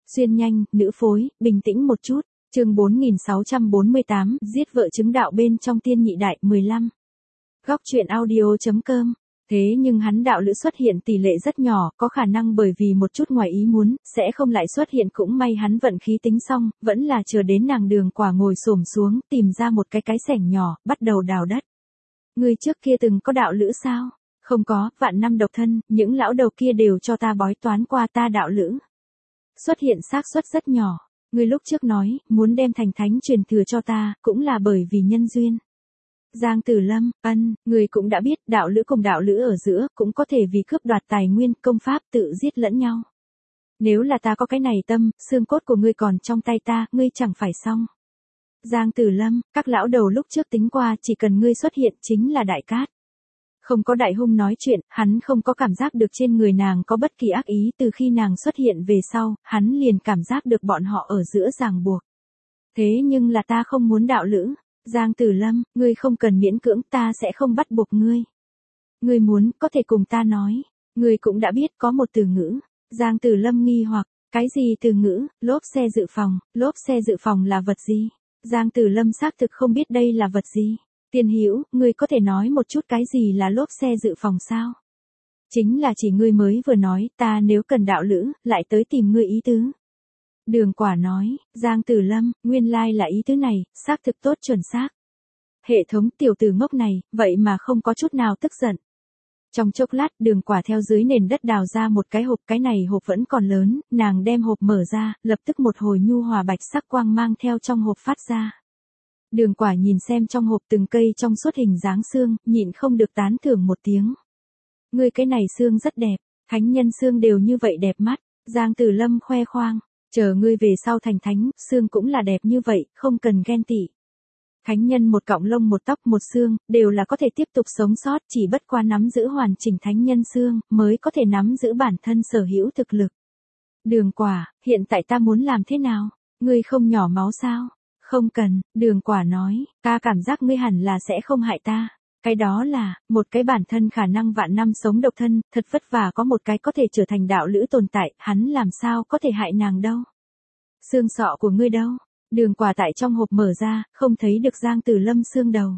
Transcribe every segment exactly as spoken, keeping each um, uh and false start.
Xuyên nhanh, nữ phối, bình tĩnh một chút. Chương bốn nghìn sáu trăm bốn mươi tám, giết vợ chứng đạo bên trong tiên nhị đại, mười lăm. Góc truyện audio chấm com. Thế nhưng hắn đạo lữ xuất hiện tỷ lệ rất nhỏ, có khả năng bởi vì một chút ngoài ý muốn, sẽ không lại xuất hiện, cũng may hắn vận khí tính xong, vẫn là chờ đến nàng Đường Quả ngồi xổm xuống, tìm ra một cái cái xẻng nhỏ, bắt đầu đào đất. Ngươi trước kia từng có đạo lữ sao? Không có, vạn năm độc thân, những lão đầu kia đều cho ta bói toán qua ta đạo lữ. Xuất hiện xác suất rất nhỏ. Ngươi lúc trước nói, muốn đem thành thánh truyền thừa cho ta, cũng là bởi vì nhân duyên. Giang Tử Lâm, ân, ngươi cũng đã biết, đạo lữ cùng đạo lữ ở giữa, cũng có thể vì cướp đoạt tài nguyên, công pháp, tự giết lẫn nhau. Nếu là ta có cái này tâm, xương cốt của ngươi còn trong tay ta, ngươi chẳng phải xong. Giang Tử Lâm, các lão đầu lúc trước tính qua, chỉ cần ngươi xuất hiện chính là đại cát. Không có đại hung nói chuyện, hắn không có cảm giác được trên người nàng có bất kỳ ác ý, từ khi nàng xuất hiện về sau, hắn liền cảm giác được bọn họ ở giữa ràng buộc. Thế nhưng là ta không muốn đạo lữ. Giang Tử Lâm, ngươi không cần miễn cưỡng, ta sẽ không bắt buộc ngươi. Ngươi muốn, có thể cùng ta nói. Ngươi cũng đã biết có một từ ngữ. Giang Tử Lâm nghi hoặc, cái gì từ ngữ? Lốp xe dự phòng, lốp xe dự phòng là vật gì? Giang Tử Lâm xác thực không biết đây là vật gì. Tiên Hữu, ngươi có thể nói một chút cái gì là lốp xe dự phòng sao? Chính là chỉ ngươi mới vừa nói, ta nếu cần đạo lữ, lại tới tìm ngươi ý tứ. Đường Quả nói, Giang Tử Lâm, nguyên lai là ý tứ này, xác thực tốt chuẩn xác. Hệ thống tiểu tử ngốc này, vậy mà không có chút nào tức giận. Trong chốc lát, Đường Quả theo dưới nền đất đào ra một cái hộp, cái này hộp vẫn còn lớn, nàng đem hộp mở ra, lập tức một hồi nhu hòa bạch sắc quang mang theo trong hộp phát ra. Đường Quả nhìn xem trong hộp từng cây trong suốt hình dáng xương, nhịn không được tán thưởng một tiếng. Ngươi cái này xương rất đẹp, thánh nhân xương đều như vậy đẹp mắt. Giang Tử Lâm khoe khoang, chờ ngươi về sau thành thánh, xương cũng là đẹp như vậy, không cần ghen tị. Thánh nhân một cọng lông một tóc một xương, đều là có thể tiếp tục sống sót, chỉ bất qua nắm giữ hoàn chỉnh thánh nhân xương, mới có thể nắm giữ bản thân sở hữu thực lực. Đường Quả, hiện tại ta muốn làm thế nào? Ngươi không nhỏ máu sao? Không cần, Đường Quả nói, ta cảm giác ngươi hẳn là sẽ không hại ta. Cái đó là, một cái bản thân khả năng vạn năm sống độc thân, thật vất vả có một cái có thể trở thành đạo lữ tồn tại, hắn làm sao có thể hại nàng đâu. Xương sọ của ngươi đâu? Đường Quả tại trong hộp mở ra, không thấy được Giang Tử Lâm xương đầu.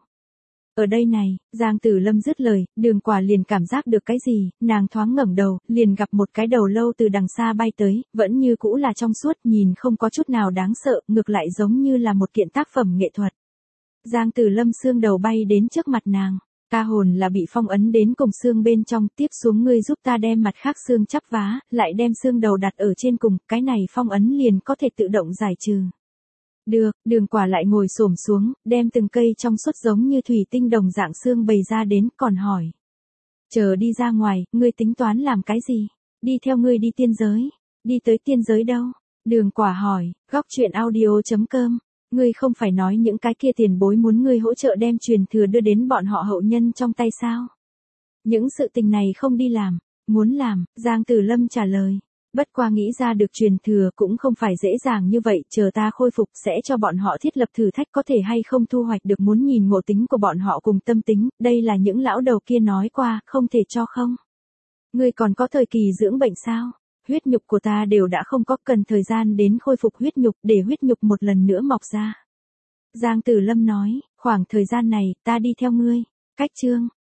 Ở đây này, Giang Tử Lâm dứt lời, Đường Quả liền cảm giác được cái gì, nàng thoáng ngẩng đầu, liền gặp một cái đầu lâu từ đằng xa bay tới, vẫn như cũ là trong suốt, nhìn không có chút nào đáng sợ, ngược lại giống như là một kiện tác phẩm nghệ thuật. Giang Tử Lâm xương đầu bay đến trước mặt nàng, ta hồn là bị phong ấn đến cùng xương bên trong, tiếp xuống ngươi giúp ta đem mặt khác xương chắp vá, lại đem xương đầu đặt ở trên cùng, cái này phong ấn liền có thể tự động giải trừ. Được, Đường Quả lại ngồi xổm xuống, đem từng cây trong suốt giống như thủy tinh đồng dạng xương bày ra đến, còn hỏi. Chờ đi ra ngoài, ngươi tính toán làm cái gì? Đi theo ngươi đi tiên giới. Đi tới tiên giới đâu? Đường Quả hỏi, góc truyện audio chấm com. Ngươi không phải nói những cái kia tiền bối muốn ngươi hỗ trợ đem truyền thừa đưa đến bọn họ hậu nhân trong tay sao? Những sự tình này không đi làm, muốn làm, Giang Tử Lâm trả lời. Bất qua nghĩ ra được truyền thừa cũng không phải dễ dàng như vậy, chờ ta khôi phục sẽ cho bọn họ thiết lập thử thách có thể hay không thu hoạch được, muốn nhìn ngộ tính của bọn họ cùng tâm tính, đây là những lão đầu kia nói qua, không thể cho không. Ngươi còn có thời kỳ dưỡng bệnh sao? Huyết nhục của ta đều đã không có, cần thời gian đến khôi phục huyết nhục, để huyết nhục một lần nữa mọc ra. Giang Tử Lâm nói, khoảng thời gian này, ta đi theo ngươi. Cách chương